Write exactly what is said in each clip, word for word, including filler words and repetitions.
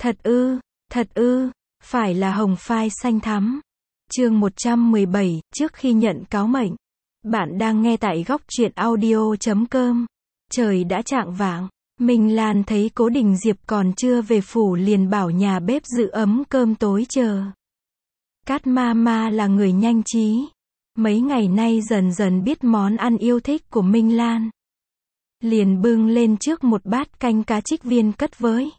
Thật ư, thật ư, phải là hồng phai xanh thắm. Chương một trăm mười bảy, trước khi nhận cáo mệnh. Bạn đang nghe tại góc truyện audio chấm com. Trời đã chạng vạng, Minh Lan thấy Cố Đình Diệp còn chưa về phủ liền bảo nhà bếp giữ ấm cơm tối chờ. Cát ma ma là người nhanh trí. Mấy ngày nay dần dần biết món ăn yêu thích của Minh Lan. Liền bưng lên trước một bát canh cá trích viên cất với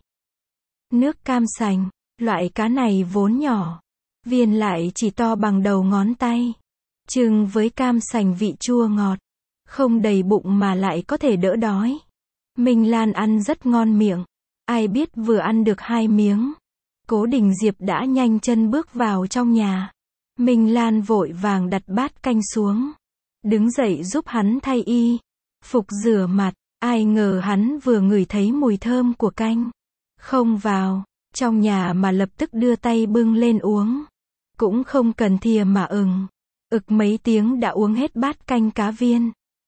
nước cam sành. Loại cá này vốn nhỏ, viên lại chỉ to bằng đầu ngón tay. Chưng với cam sành vị chua ngọt, không đầy bụng mà lại có thể đỡ đói. Minh Lan ăn rất ngon miệng. Ai biết vừa ăn được hai miếng, Cố Đình Diệp đã nhanh chân bước vào trong nhà. Minh Lan vội vàng đặt bát canh xuống, đứng dậy giúp hắn thay y phục rửa mặt. Ai ngờ hắn vừa ngửi thấy mùi thơm của canh, không vào trong nhà mà lập tức đưa tay bưng lên uống. Cũng không cần thìa mà ừng ực mấy tiếng đã uống hết bát canh cá viên.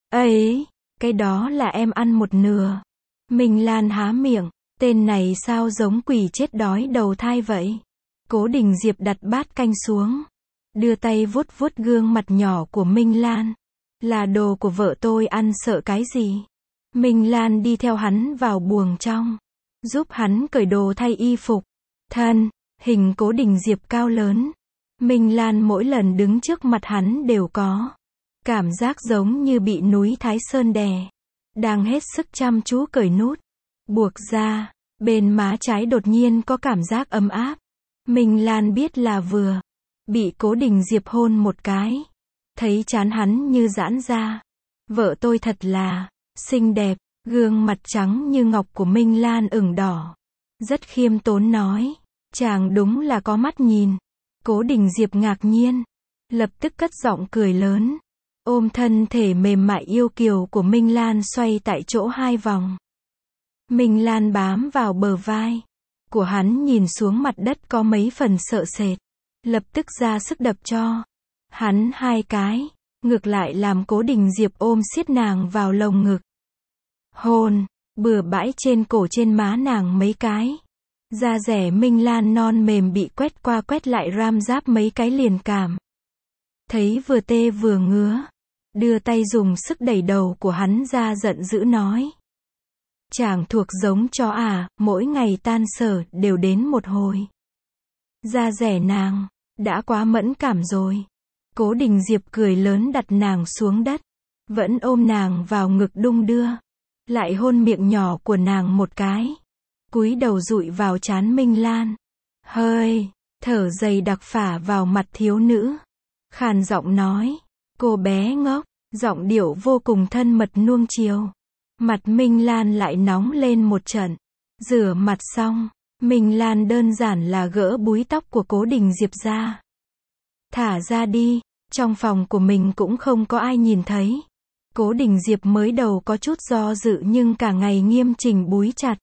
Ấy, cái đó là em ăn một nửa. Minh Lan há miệng, tên này sao giống quỷ chết đói đầu thai vậy. Cố Đình Diệp đặt bát canh xuống, đưa tay vuốt vuốt gương mặt nhỏ của Minh Lan. Là đồ của vợ tôi ăn sợ cái gì. Minh Lan đi theo hắn vào buồng trong, giúp hắn cởi đồ thay y phục. Thân hình Cố Đình Diệp cao lớn. Minh Lan mỗi lần đứng trước mặt hắn đều có cảm giác giống như bị núi Thái Sơn đè. Đang hết sức chăm chú cởi nút, buộc ra, bên má trái đột nhiên có cảm giác ấm áp. Minh Lan biết là vừa bị Cố Đình Diệp hôn một cái, thấy trán hắn như giãn ra. Vợ tôi thật là xinh đẹp. Gương mặt trắng như ngọc của Minh Lan ửng đỏ, rất khiêm tốn nói, chàng đúng là có mắt nhìn. Cố Đình Diệp ngạc nhiên, lập tức cất giọng cười lớn, ôm thân thể mềm mại yêu kiều của Minh Lan xoay tại chỗ hai vòng. Minh Lan bám vào bờ vai của hắn, nhìn xuống mặt đất có mấy phần sợ sệt, lập tức ra sức đập cho hắn hai cái, ngược lại làm Cố Đình Diệp ôm siết nàng vào lồng ngực. Hôn bừa bãi trên cổ trên má nàng mấy cái. Da dẻ Minh Lan non mềm bị quét qua quét lại ram ráp mấy cái liền cảm thấy vừa tê vừa ngứa. Đưa tay dùng sức đẩy đầu của hắn ra, giận dữ nói, chàng thuộc giống chó à, mỗi ngày tan sở đều đến một hồi. Da dẻ nàng đã quá mẫn cảm rồi. Cố Đình Diệp cười lớn đặt nàng xuống đất, vẫn ôm nàng vào ngực đung đưa, lại hôn miệng nhỏ của nàng một cái, cúi đầu dụi vào trán Minh Lan. Hơi thở dày đặc phả vào mặt thiếu nữ, khàn giọng nói, cô bé ngốc, giọng điệu vô cùng thân mật nuông chiều. Mặt Minh Lan lại nóng lên một trận. Rửa mặt xong, Minh Lan đơn giản là gỡ búi tóc của Cố Đình Diệp ra, thả ra đi. Trong phòng của mình cũng không có ai nhìn thấy. Cố Đình Diệp mới đầu có chút do dự nhưng cả ngày nghiêm chỉnh búi chặt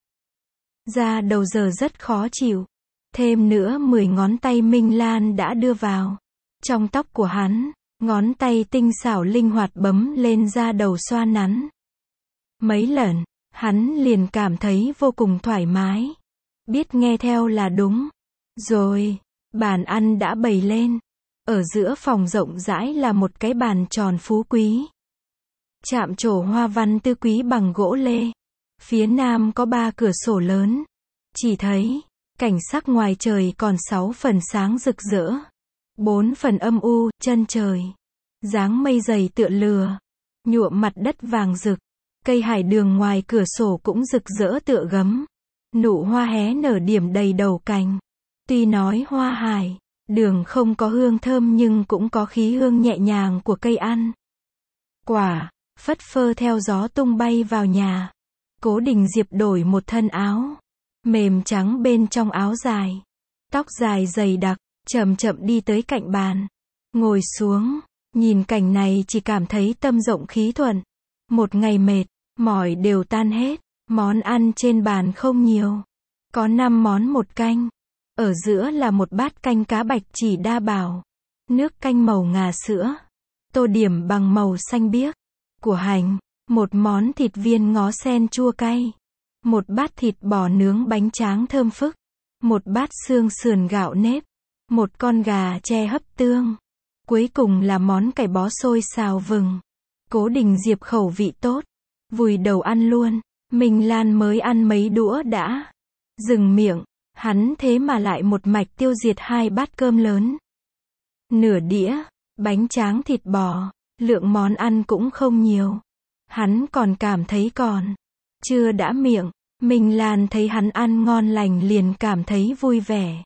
da đầu giờ rất khó chịu. Thêm nữa mười ngón tay Minh Lan đã đưa vào trong tóc của hắn, ngón tay tinh xảo linh hoạt bấm lên da đầu xoa nắn. Mấy lần, hắn liền cảm thấy vô cùng thoải mái. Biết nghe theo là đúng. Rồi, bàn ăn đã bày lên. Ở giữa phòng rộng rãi là một cái bàn tròn phú quý, chạm trổ hoa văn tứ quý bằng gỗ lê. Phía nam có ba cửa sổ lớn. Chỉ thấy cảnh sắc ngoài trời còn sáu phần sáng rực rỡ, bốn phần âm u, chân trời dáng mây dày tựa lừa, nhuộm mặt đất vàng rực. Cây hải đường ngoài cửa sổ cũng rực rỡ tựa gấm, nụ hoa hé nở điểm đầy đầu cành. Tuy nói hoa hải đường không có hương thơm nhưng cũng có khí hương nhẹ nhàng của cây ăn quả, phất phơ theo gió tung bay vào nhà. Cố Đình Diệp đổi một thân áo mềm trắng bên trong áo dài, tóc dài dày đặc, chậm chậm đi tới cạnh bàn, ngồi xuống. Nhìn cảnh này chỉ cảm thấy tâm rộng khí thuận. Một ngày mệt mỏi đều tan hết. Món ăn trên bàn không nhiều, có năm món một canh. Ở giữa là một bát canh cá bạch chỉ đa bảo, nước canh màu ngà sữa, tô điểm bằng màu xanh biếc của hành, một món thịt viên ngó sen chua cay, một bát thịt bò nướng bánh tráng thơm phức, một bát xương sườn gạo nếp, một con gà tre hấp tương. Cuối cùng là món cải bó xôi xào vừng. Cố Đình Diệp khẩu vị tốt, vùi đầu ăn luôn. Minh Lan mới ăn mấy đũa đã dừng miệng, hắn thế mà lại một mạch tiêu diệt hai bát cơm lớn. Nửa đĩa, bánh tráng thịt bò, lượng món ăn cũng không nhiều. Hắn còn cảm thấy còn chưa đã miệng, Minh Lan thấy hắn ăn ngon lành liền cảm thấy vui vẻ.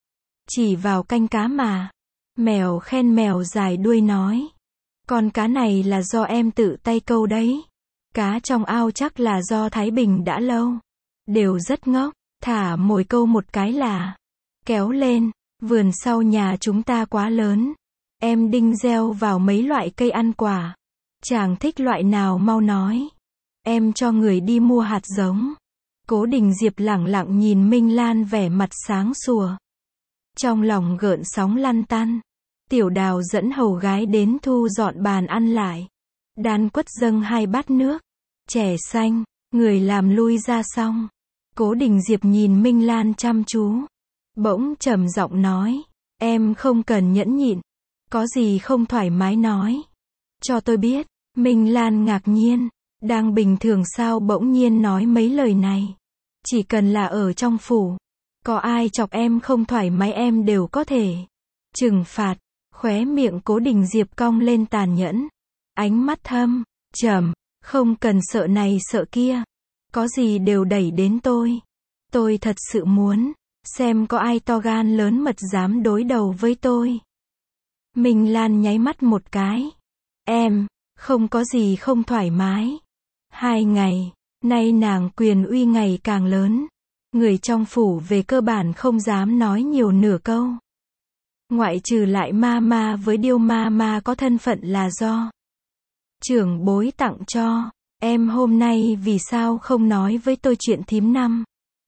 Chỉ vào canh cá mà, mèo khen mèo dài đuôi nói. Con cá này là do em tự tay câu đấy. Cá trong ao chắc là do Thái Bình đã lâu. Đều rất ngốc, thả mồi câu một cái là kéo lên. Vườn sau nhà chúng ta quá lớn. Em đinh gieo vào mấy loại cây ăn quả. Chàng thích loại nào mau nói. Em cho người đi mua hạt giống. Cố Đình Diệp lẳng lặng nhìn Minh Lan vẻ mặt sáng sủa. Trong lòng gợn sóng lăn tăn. Tiểu Đào dẫn hầu gái đến thu dọn bàn ăn lại. Đan Quất dâng hai bát nước. Chè xanh, người làm lui ra xong. Cố Đình Diệp nhìn Minh Lan chăm chú. Bỗng trầm giọng nói. Em không cần nhẫn nhịn. Có gì không thoải mái nói. Cho tôi biết. Minh Lan ngạc nhiên. Đang bình thường sao bỗng nhiên nói mấy lời này. Chỉ cần là ở trong phủ. Có ai chọc em không thoải mái em đều có thể trừng phạt. Khóe miệng Cố Đình Diệp cong lên tàn nhẫn. Ánh mắt thâm, trầm. Không cần sợ này sợ kia. Có gì đều đẩy đến tôi. Tôi thật sự muốn xem có ai to gan lớn mật dám đối đầu với tôi. Minh Lan nháy mắt một cái. Em, không có gì không thoải mái. Hai ngày nay nàng quyền uy ngày càng lớn. Người trong phủ về cơ bản không dám nói nhiều nửa câu. Ngoại trừ lại ma ma với Điêu ma ma có thân phận là do trưởng bối tặng cho. Em hôm nay vì sao không nói với tôi chuyện thím năm?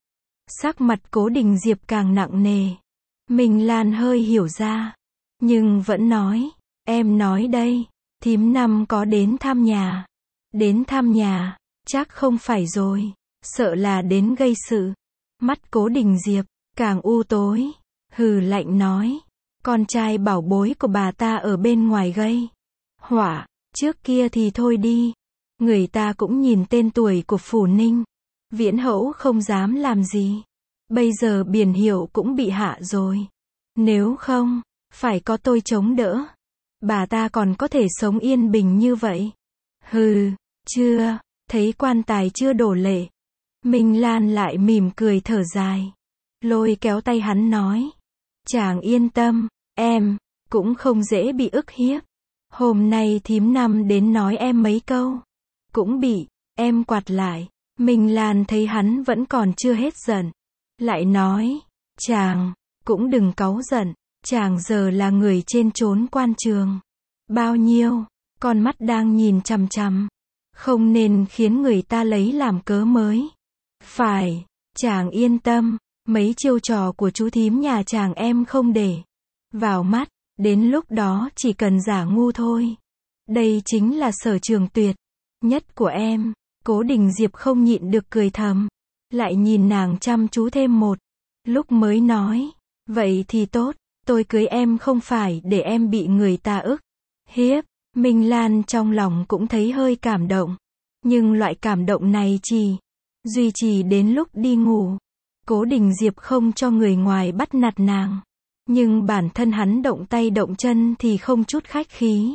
Sắc mặt Cố Đình Diệp càng nặng nề. Minh Lan hơi hiểu ra. Nhưng vẫn nói. Em nói đây. Thím năm có đến thăm nhà. Đến thăm nhà. Chắc không phải rồi. Sợ là đến gây sự. Mắt Cố Đình Diệp càng u tối. Hừ lạnh nói. Con trai bảo bối của bà ta ở bên ngoài gây họa. Trước kia thì thôi đi. Người ta cũng nhìn tên tuổi của Phủ Ninh. Viễn Hữu không dám làm gì. Bây giờ biển hiệu cũng bị hạ rồi. Nếu không, phải có tôi chống đỡ. Bà ta còn có thể sống yên bình như vậy. Hừ, chưa, thấy quan tài chưa đổ lệ. Minh Lan lại mỉm cười thở dài. Lôi kéo tay hắn nói. Chàng yên tâm, em, cũng không dễ bị ức hiếp. Hôm nay thím năm đến nói em mấy câu. Cũng bị, em quạt lại. Minh Lan thấy hắn vẫn còn chưa hết giận. Lại nói, chàng, cũng đừng cáu giận. Chàng giờ là người trên chốn quan trường. Bao nhiêu, con mắt đang nhìn chằm chằm. Không nên khiến người ta lấy làm cớ mới. Phải, chàng yên tâm. Mấy chiêu trò của chú thím nhà chàng em không để vào mắt. Đến lúc đó chỉ cần giả ngu thôi. Đây chính là sở trường tuyệt nhất của em. Cố Đình Diệp không nhịn được cười thầm. Lại nhìn nàng chăm chú thêm một lúc mới nói. Vậy thì tốt. Tôi cưới em không phải để em bị người ta ức hiếp. Minh Lan trong lòng cũng thấy hơi cảm động. Nhưng loại cảm động này chỉ duy trì đến lúc đi ngủ. Cố Đình Diệp không cho người ngoài bắt nạt nàng. Nhưng bản thân hắn động tay động chân thì không chút khách khí.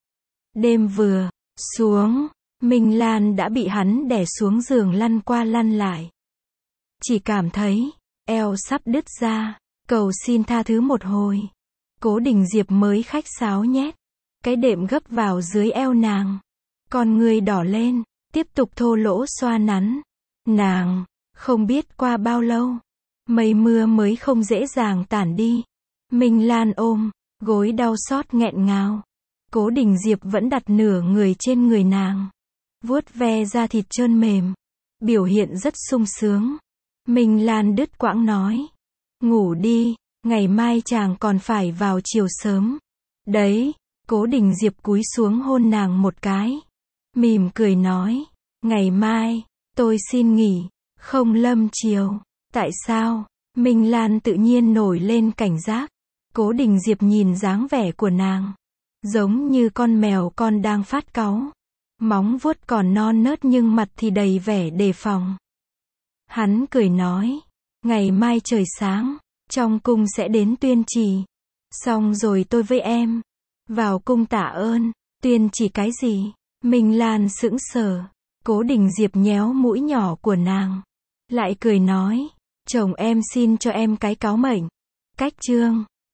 Đêm vừa xuống, Minh Lan đã bị hắn đè xuống giường lăn qua lăn lại. Chỉ cảm thấy eo sắp đứt ra, cầu xin tha thứ một hồi. Cố Đình Diệp mới khách sáo nhét cái đệm gấp vào dưới eo nàng. Con người đỏ lên, tiếp tục thô lỗ xoa nắn. Nàng không biết qua bao lâu, mây mưa mới không dễ dàng tản đi. Minh Lan ôm gối đau xót nghẹn ngào. Cố Đình Diệp vẫn đặt nửa người trên người nàng, vuốt ve da thịt trơn mềm, biểu hiện rất sung sướng. Minh Lan đứt quãng nói, ngủ đi, ngày mai chàng còn phải vào chiều sớm. Đấy, Cố Đình Diệp cúi xuống hôn nàng một cái, mỉm cười nói, ngày mai, tôi xin nghỉ, không lâm chiều. Tại sao? Minh Lan tự nhiên nổi lên cảnh giác. Cố Đình Diệp nhìn dáng vẻ của nàng, giống như con mèo con đang phát cáu. Móng vuốt còn non nớt nhưng mặt thì đầy vẻ đề phòng. Hắn cười nói, ngày mai trời sáng, trong cung sẽ đến tuyên chỉ. Xong rồi tôi với em vào cung tạ ơn. Tuyên chỉ cái gì? Minh Lan sững sờ. Cố Đình Diệp nhéo mũi nhỏ của nàng, lại cười nói, chồng em xin cho em cái cáo mệnh. Cách chương